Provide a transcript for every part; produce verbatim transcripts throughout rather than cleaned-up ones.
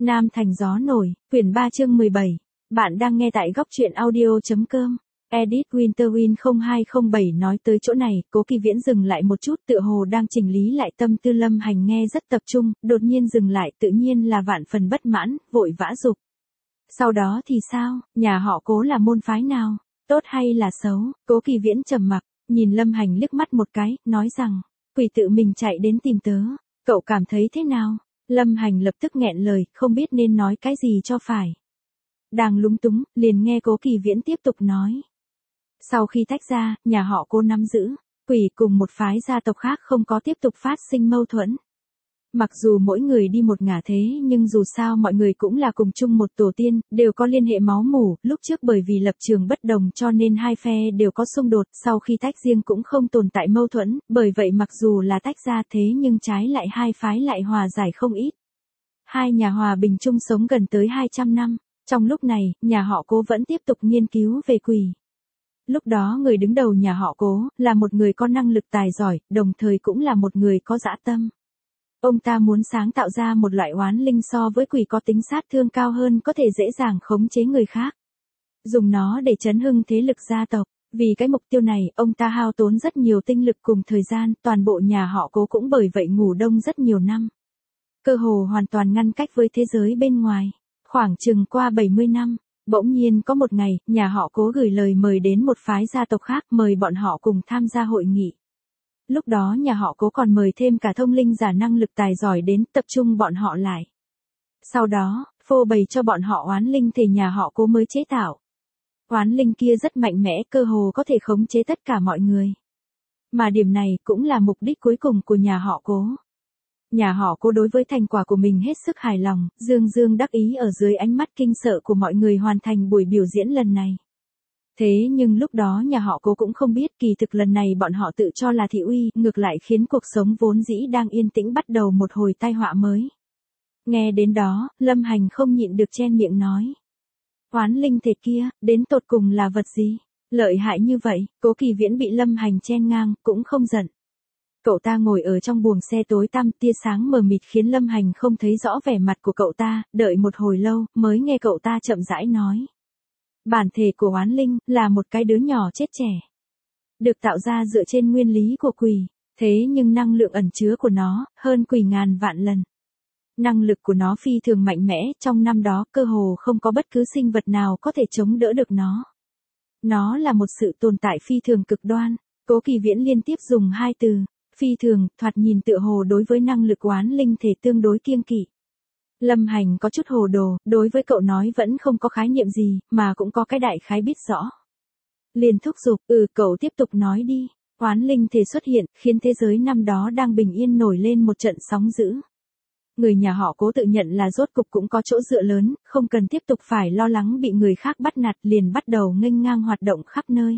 Nam Thành Gió Nổi, quyển ba chương mười bảy. Bạn đang nghe tại góc truyện audio.com. Edit Winterwin không hai không bảy nói tới chỗ này, Cố Kỳ Viễn dừng lại một chút, tựa hồ đang chỉnh lý lại tâm tư. Lâm Hành nghe rất tập trung, đột nhiên dừng lại, tự nhiên là vạn phần bất mãn, vội vã dục. Sau đó thì sao, nhà họ Cố là môn phái nào, tốt hay là xấu? Cố Kỳ Viễn trầm mặc, nhìn Lâm Hành liếc mắt một cái, nói rằng, quỷ tự mình chạy đến tìm tớ, cậu cảm thấy thế nào? Lâm Hành lập tức nghẹn lời, không biết nên nói cái gì cho phải. Đang lúng túng, liền nghe Cố Kỳ Viễn tiếp tục nói. Sau khi tách ra, nhà họ Cố nắm giữ, quỷ cùng một phái gia tộc khác không có tiếp tục phát sinh mâu thuẫn. Mặc dù mỗi người đi một ngả thế nhưng dù sao mọi người cũng là cùng chung một tổ tiên, đều có liên hệ máu mủ, lúc trước bởi vì lập trường bất đồng cho nên hai phe đều có xung đột, sau khi tách riêng cũng không tồn tại mâu thuẫn, bởi vậy mặc dù là tách ra thế nhưng trái lại hai phái lại hòa giải không ít. Hai nhà hòa bình chung sống gần tới hai trăm năm, trong lúc này, nhà họ Cố vẫn tiếp tục nghiên cứu về quỷ. Lúc đó người đứng đầu nhà họ Cố, là một người có năng lực tài giỏi, đồng thời cũng là một người có dã tâm. Ông ta muốn sáng tạo ra một loại oán linh so với quỷ có tính sát thương cao hơn, có thể dễ dàng khống chế người khác. Dùng nó để chấn hưng thế lực gia tộc. Vì cái mục tiêu này, ông ta hao tốn rất nhiều tinh lực cùng thời gian, toàn bộ nhà họ Cố cũng bởi vậy ngủ đông rất nhiều năm. Cơ hồ hoàn toàn ngăn cách với thế giới bên ngoài. Khoảng chừng qua bảy mươi năm, bỗng nhiên có một ngày, nhà họ Cố gửi lời mời đến một phái gia tộc khác, mời bọn họ cùng tham gia hội nghị. Lúc đó nhà họ Cố còn mời thêm cả thông linh giả năng lực tài giỏi đến, tập trung bọn họ lại. Sau đó, phô bày cho bọn họ oán linh thể nhà họ Cố mới chế tạo. Oán linh kia rất mạnh mẽ, cơ hồ có thể khống chế tất cả mọi người. Mà điểm này cũng là mục đích cuối cùng của nhà họ Cố. Nhà họ Cố đối với thành quả của mình hết sức hài lòng, dương dương đắc ý ở dưới ánh mắt kinh sợ của mọi người hoàn thành buổi biểu diễn lần này. Thế nhưng lúc đó nhà họ Cố cũng không biết kỳ thực lần này bọn họ tự cho là thị uy, ngược lại khiến cuộc sống vốn dĩ đang yên tĩnh bắt đầu một hồi tai họa mới. Nghe đến đó, Lâm Hành không nhịn được chen miệng nói. Oán linh thể kia, đến tột cùng là vật gì? Lợi hại như vậy, Cố Kỳ Viễn bị Lâm Hành chen ngang, cũng không giận. Cậu ta ngồi ở trong buồng xe tối tăm, tia sáng mờ mịt khiến Lâm Hành không thấy rõ vẻ mặt của cậu ta, đợi một hồi lâu, mới nghe cậu ta chậm rãi nói. Bản thể của oán linh, là một cái đứa nhỏ chết trẻ. Được tạo ra dựa trên nguyên lý của quỷ, thế nhưng năng lượng ẩn chứa của nó, hơn quỷ ngàn vạn lần. Năng lực của nó phi thường mạnh mẽ, trong năm đó, cơ hồ không có bất cứ sinh vật nào có thể chống đỡ được nó. Nó là một sự tồn tại phi thường cực đoan. Cố Kỳ Viễn liên tiếp dùng hai từ, phi thường, thoạt nhìn tựa hồ đối với năng lực oán linh thể tương đối kiêng kỵ. Lâm Hành có chút hồ đồ, đối với cậu nói vẫn không có khái niệm gì, mà cũng có cái đại khái biết rõ. Liền thúc giục, ừ cậu tiếp tục nói đi. Oán linh thể xuất hiện, khiến thế giới năm đó đang bình yên nổi lên một trận sóng dữ. Người nhà họ Cố tự nhận là rốt cục cũng có chỗ dựa lớn, không cần tiếp tục phải lo lắng bị người khác bắt nạt, liền bắt đầu nghênh ngang hoạt động khắp nơi.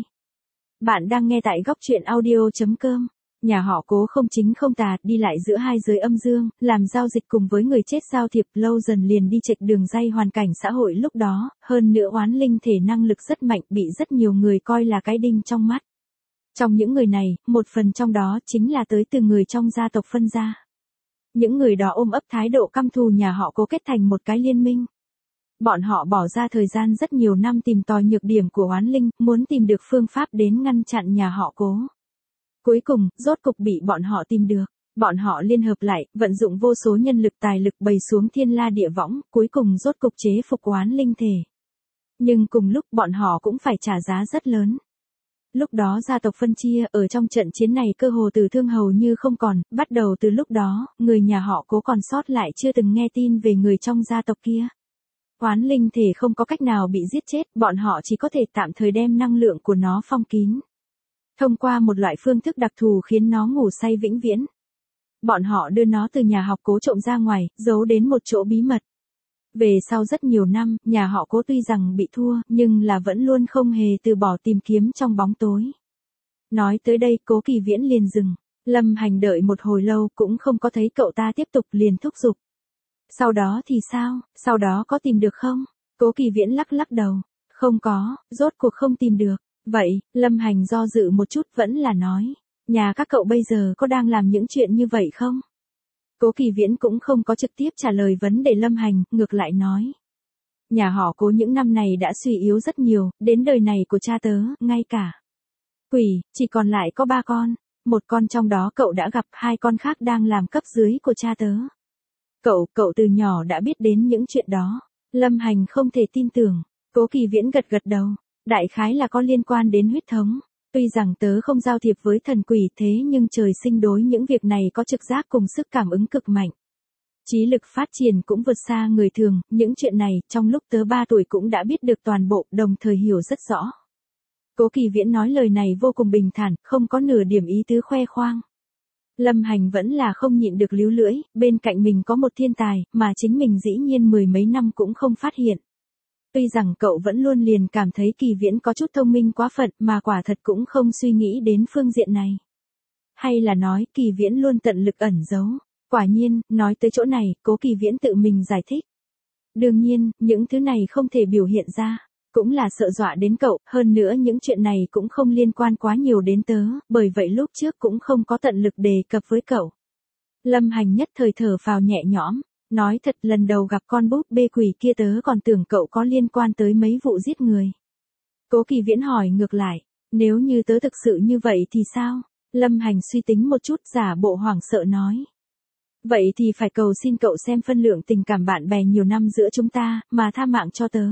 Bạn đang nghe tại góc truyện audio.com. Nhà họ Cố không chính không tà, đi lại giữa hai giới âm dương, làm giao dịch cùng với người chết giao thiệp, lâu dần liền đi chệch đường ray hoàn cảnh xã hội lúc đó, hơn nữa oán linh thể năng lực rất mạnh, bị rất nhiều người coi là cái đinh trong mắt. Trong những người này, một phần trong đó chính là tới từ người trong gia tộc phân gia. Những người đó ôm ấp thái độ căm thù nhà họ Cố, kết thành một cái liên minh. Bọn họ bỏ ra thời gian rất nhiều năm tìm tòi nhược điểm của oán linh, muốn tìm được phương pháp đến ngăn chặn nhà họ Cố. Cuối cùng, rốt cục bị bọn họ tìm được. Bọn họ liên hợp lại, vận dụng vô số nhân lực tài lực bày xuống thiên la địa võng, cuối cùng rốt cục chế phục oán linh thể. Nhưng cùng lúc bọn họ cũng phải trả giá rất lớn. Lúc đó gia tộc phân chia, ở trong trận chiến này cơ hồ tử thương hầu như không còn, bắt đầu từ lúc đó, người nhà họ Cố còn sót lại chưa từng nghe tin về người trong gia tộc kia. Oán linh thể không có cách nào bị giết chết, bọn họ chỉ có thể tạm thời đem năng lượng của nó phong kín. Thông qua một loại phương thức đặc thù khiến nó ngủ say vĩnh viễn. Bọn họ đưa nó từ nhà họ Cố trộm ra ngoài, giấu đến một chỗ bí mật. Về sau rất nhiều năm, nhà họ Cố tuy rằng bị thua, nhưng là vẫn luôn không hề từ bỏ tìm kiếm trong bóng tối. Nói tới đây, Cố Kỳ Viễn liền dừng. Lâm Hành đợi một hồi lâu cũng không có thấy cậu ta tiếp tục, liền thúc giục. Sau đó thì sao, sau đó có tìm được không? Cố Kỳ Viễn lắc lắc đầu. Không có, rốt cuộc không tìm được. Vậy, Lâm Hành do dự một chút vẫn là nói. Nhà các cậu bây giờ có đang làm những chuyện như vậy không? Cố Kỳ Viễn cũng không có trực tiếp trả lời vấn đề Lâm Hành, ngược lại nói. Nhà họ Cố những năm này đã suy yếu rất nhiều, đến đời này của cha tớ, ngay cả Quỷ, chỉ còn lại có ba con, một con trong đó cậu đã gặp, hai con khác đang làm cấp dưới của cha tớ. Cậu, cậu từ nhỏ đã biết đến những chuyện đó. Lâm Hành không thể tin tưởng, Cố Kỳ Viễn gật gật đầu, đại khái là có liên quan đến huyết thống. Tuy rằng tớ không giao thiệp với thần quỷ thế nhưng trời sinh đối những việc này có trực giác cùng sức cảm ứng cực mạnh. Trí lực phát triển cũng vượt xa người thường, những chuyện này trong lúc tớ ba tuổi cũng đã biết được toàn bộ, đồng thời hiểu rất rõ. Cố Kỳ Viễn nói lời này vô cùng bình thản, không có nửa điểm ý tứ khoe khoang. Lâm Hành vẫn là không nhịn được líu lưỡi, bên cạnh mình có một thiên tài, mà chính mình dĩ nhiên mười mấy năm cũng không phát hiện. Tuy rằng cậu vẫn luôn liền cảm thấy Kỳ Viễn có chút thông minh quá phận mà quả thật cũng không suy nghĩ đến phương diện này. Hay là nói Kỳ Viễn luôn tận lực ẩn giấu. Quả nhiên, nói tới chỗ này, Cố Kỳ Viễn tự mình giải thích. Đương nhiên, những thứ này không thể biểu hiện ra, cũng là sợ dọa đến cậu, hơn nữa những chuyện này cũng không liên quan quá nhiều đến tớ, bởi vậy lúc trước cũng không có tận lực đề cập với cậu. Lâm Hành nhất thời thở phào nhẹ nhõm, nói thật lần đầu gặp con búp bê quỷ kia tớ còn tưởng cậu có liên quan tới mấy vụ giết người. Cố Kỳ Viễn hỏi ngược lại, nếu như tớ thực sự như vậy thì sao? Lâm Hành suy tính một chút giả bộ hoảng sợ nói. Vậy thì phải cầu xin cậu xem phân lượng tình cảm bạn bè nhiều năm giữa chúng ta, mà tha mạng cho tớ.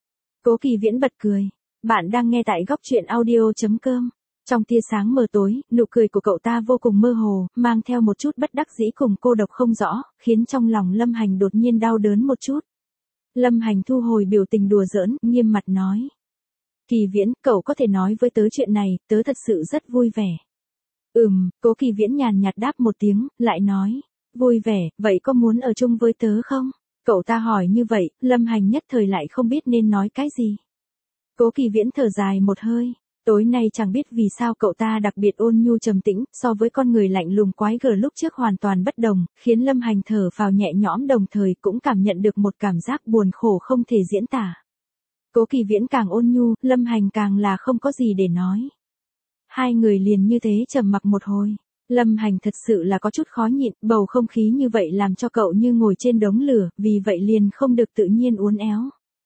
Cố Kỳ Viễn bật cười. Bạn đang nghe tại góc truyện audio.com. Trong tia sáng mờ tối, nụ cười của cậu ta vô cùng mơ hồ, mang theo một chút bất đắc dĩ cùng cô độc không rõ, khiến trong lòng Lâm Hành đột nhiên đau đớn một chút. Lâm Hành thu hồi biểu tình đùa giỡn, nghiêm mặt nói. Kỳ Viễn, cậu có thể nói với tớ chuyện này, tớ thật sự rất vui vẻ. Ừm, Cố Kỳ Viễn nhàn nhạt đáp một tiếng, lại nói. Vui vẻ, vậy có muốn ở chung với tớ không? Cậu ta hỏi như vậy, Lâm Hành nhất thời lại không biết nên nói cái gì. Cố Kỳ Viễn thở dài một hơi, tối nay chẳng biết vì sao cậu ta đặc biệt ôn nhu trầm tĩnh, so với con người lạnh lùng quái gở lúc trước hoàn toàn bất đồng, khiến Lâm Hành thở phào nhẹ nhõm đồng thời cũng cảm nhận được một cảm giác buồn khổ không thể diễn tả. Cố Kỳ Viễn càng ôn nhu, Lâm Hành càng là không có gì để nói. Hai người liền như thế trầm mặc một hồi. Lâm Hành thật sự là có chút khó nhịn, bầu không khí như vậy làm cho cậu như ngồi trên đống lửa, vì vậy liền không được tự nhiên uốn éo.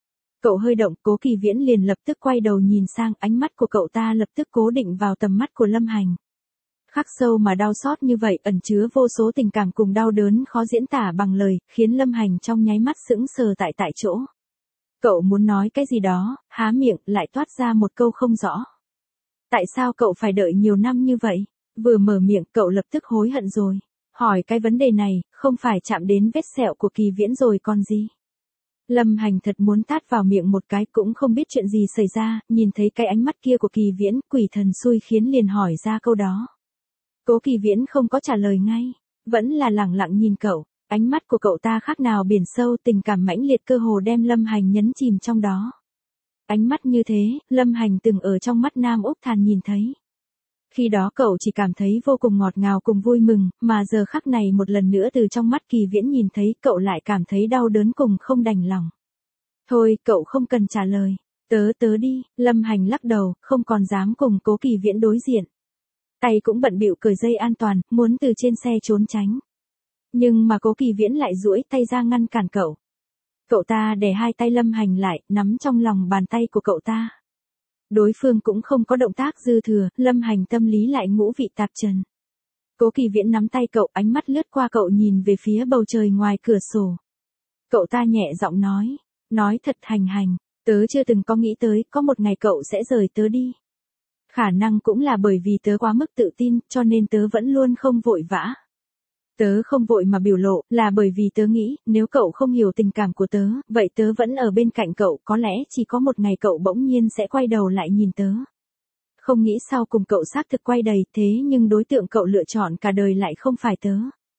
Cậu hơi động, Cố Kỳ Viễn liền lập tức quay đầu nhìn sang, ánh mắt của cậu ta lập tức cố định vào tầm mắt của Lâm Hành. Khắc sâu mà đau xót như vậy, ẩn chứa vô số tình cảm cùng đau đớn khó diễn tả bằng lời, khiến Lâm Hành trong nháy mắt sững sờ tại tại chỗ. Cậu muốn nói cái gì đó, há miệng, lại toát ra một câu không rõ. Tại sao cậu phải đợi nhiều năm như vậy? Vừa mở miệng cậu lập tức hối hận rồi. Hỏi cái vấn đề này, không phải chạm đến vết sẹo của Kỳ Viễn rồi còn gì. Lâm Hành thật muốn tát vào miệng một cái cũng không biết chuyện gì xảy ra, nhìn thấy cái ánh mắt kia của Kỳ Viễn, quỷ thần xui khiến liền hỏi ra câu đó. Cố Kỳ Viễn không có trả lời ngay, vẫn là lẳng lặng nhìn cậu, ánh mắt của cậu ta khác nào biển sâu, tình cảm mãnh liệt cơ hồ đem Lâm Hành nhấn chìm trong đó. Ánh mắt như thế, Lâm Hành từng ở trong mắt Nam Úc Thàn nhìn thấy. Khi đó cậu chỉ cảm thấy vô cùng ngọt ngào cùng vui mừng, mà giờ khắc này một lần nữa từ trong mắt Kỳ Viễn nhìn thấy cậu lại cảm thấy đau đớn cùng không đành lòng. Thôi, cậu không cần trả lời. Tớ tớ đi, Lâm Hành lắc đầu, không còn dám cùng Cố Kỳ Viễn đối diện. Tay cũng bận bịu cởi dây an toàn, muốn từ trên xe trốn tránh. Nhưng mà Cố Kỳ Viễn lại duỗi tay ra ngăn cản cậu. Cậu ta để hai tay Lâm Hành lại, nắm trong lòng bàn tay của cậu ta. Đối phương cũng không có động tác dư thừa, Lâm Hành tâm lý lại ngũ vị tạp trần. Cố Kỳ Viễn nắm tay cậu, ánh mắt lướt qua cậu nhìn về phía bầu trời ngoài cửa sổ. Cậu ta nhẹ giọng nói, nói thật Hành Hành, tớ chưa từng có nghĩ tới có một ngày cậu sẽ rời tớ đi. Khả năng cũng là bởi vì tớ quá mức tự tin, cho nên tớ vẫn luôn không vội vã. Tớ không vội mà biểu lộ, là bởi vì tớ nghĩ, nếu cậu không hiểu tình cảm của tớ, vậy tớ vẫn ở bên cạnh cậu, có lẽ chỉ có một ngày cậu bỗng nhiên sẽ quay đầu lại nhìn tớ. Không nghĩ sau cùng cậu xác thực quay đầy, thế nhưng đối tượng cậu lựa chọn cả đời lại không phải tớ.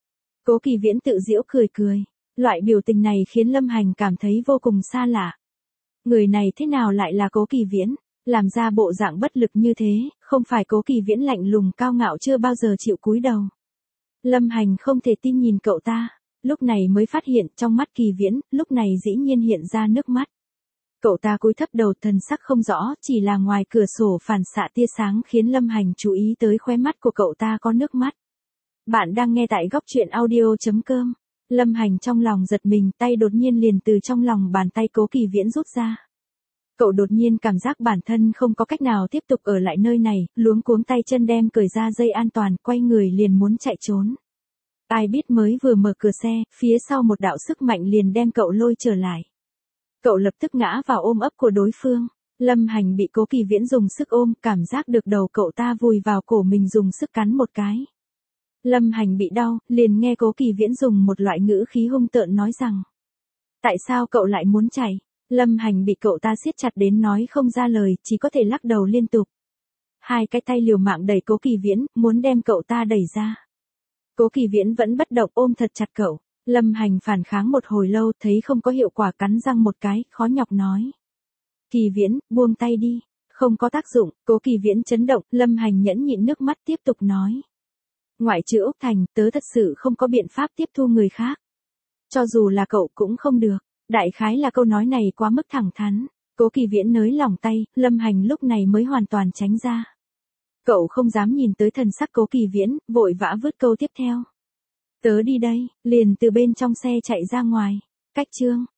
Cố Kỳ Viễn tự giễu cười cười, loại biểu tình này khiến Lâm Hành cảm thấy vô cùng xa lạ. Người này thế nào lại là Cố Kỳ Viễn, làm ra bộ dạng bất lực như thế, không phải Cố Kỳ Viễn lạnh lùng cao ngạo chưa bao giờ chịu cúi đầu. Lâm Hành không thể tin nhìn cậu ta, lúc này mới phát hiện trong mắt Kỳ Viễn, lúc này dĩ nhiên hiện ra nước mắt. Cậu ta cúi thấp đầu, thần sắc không rõ, chỉ là ngoài cửa sổ phản xạ tia sáng khiến Lâm Hành chú ý tới khóe mắt của cậu ta có nước mắt. Bạn đang nghe tại góc truyện audio.com. Lâm Hành trong lòng giật mình, tay đột nhiên liền từ trong lòng bàn tay Cố Kỳ Viễn rút ra. Cậu đột nhiên cảm giác bản thân không có cách nào tiếp tục ở lại nơi này, luống cuống tay chân đem cởi ra dây an toàn, quay người liền muốn chạy trốn. Ai biết mới vừa mở cửa xe, phía sau một đạo sức mạnh liền đem cậu lôi trở lại. Cậu lập tức ngã vào ôm ấp của đối phương. Lâm Hành bị Cố Kỳ Viễn dùng sức ôm, cảm giác được đầu cậu ta vùi vào cổ mình dùng sức cắn một cái. Lâm Hành bị đau, liền nghe Cố Kỳ Viễn dùng một loại ngữ khí hung tợn nói rằng: tại sao cậu lại muốn chạy? Lâm Hành bị cậu ta siết chặt đến nói không ra lời, chỉ có thể lắc đầu liên tục. Hai cái tay liều mạng đẩy Cố Kỳ Viễn, muốn đem cậu ta đẩy ra. Cố Kỳ Viễn vẫn bất động ôm thật chặt cậu. Lâm Hành phản kháng một hồi lâu, thấy không có hiệu quả, cắn răng một cái, khó nhọc nói: Kỳ Viễn, buông tay đi. Không có tác dụng. Cố Kỳ Viễn chấn động. Lâm Hành nhẫn nhịn nước mắt tiếp tục nói: ngoại trừ Úc Thành, tớ thật sự không có biện pháp tiếp thu người khác. Cho dù là cậu cũng không được. Đại khái là câu nói này quá mức thẳng thắn. Cố Kỳ Viễn nới lỏng tay, Lâm Hành lúc này mới hoàn toàn tránh ra. Cậu không dám nhìn tới thần sắc Cố Kỳ Viễn, vội vã vứt câu tiếp theo: tớ đi đây, liền từ bên trong xe chạy ra ngoài. Cách chương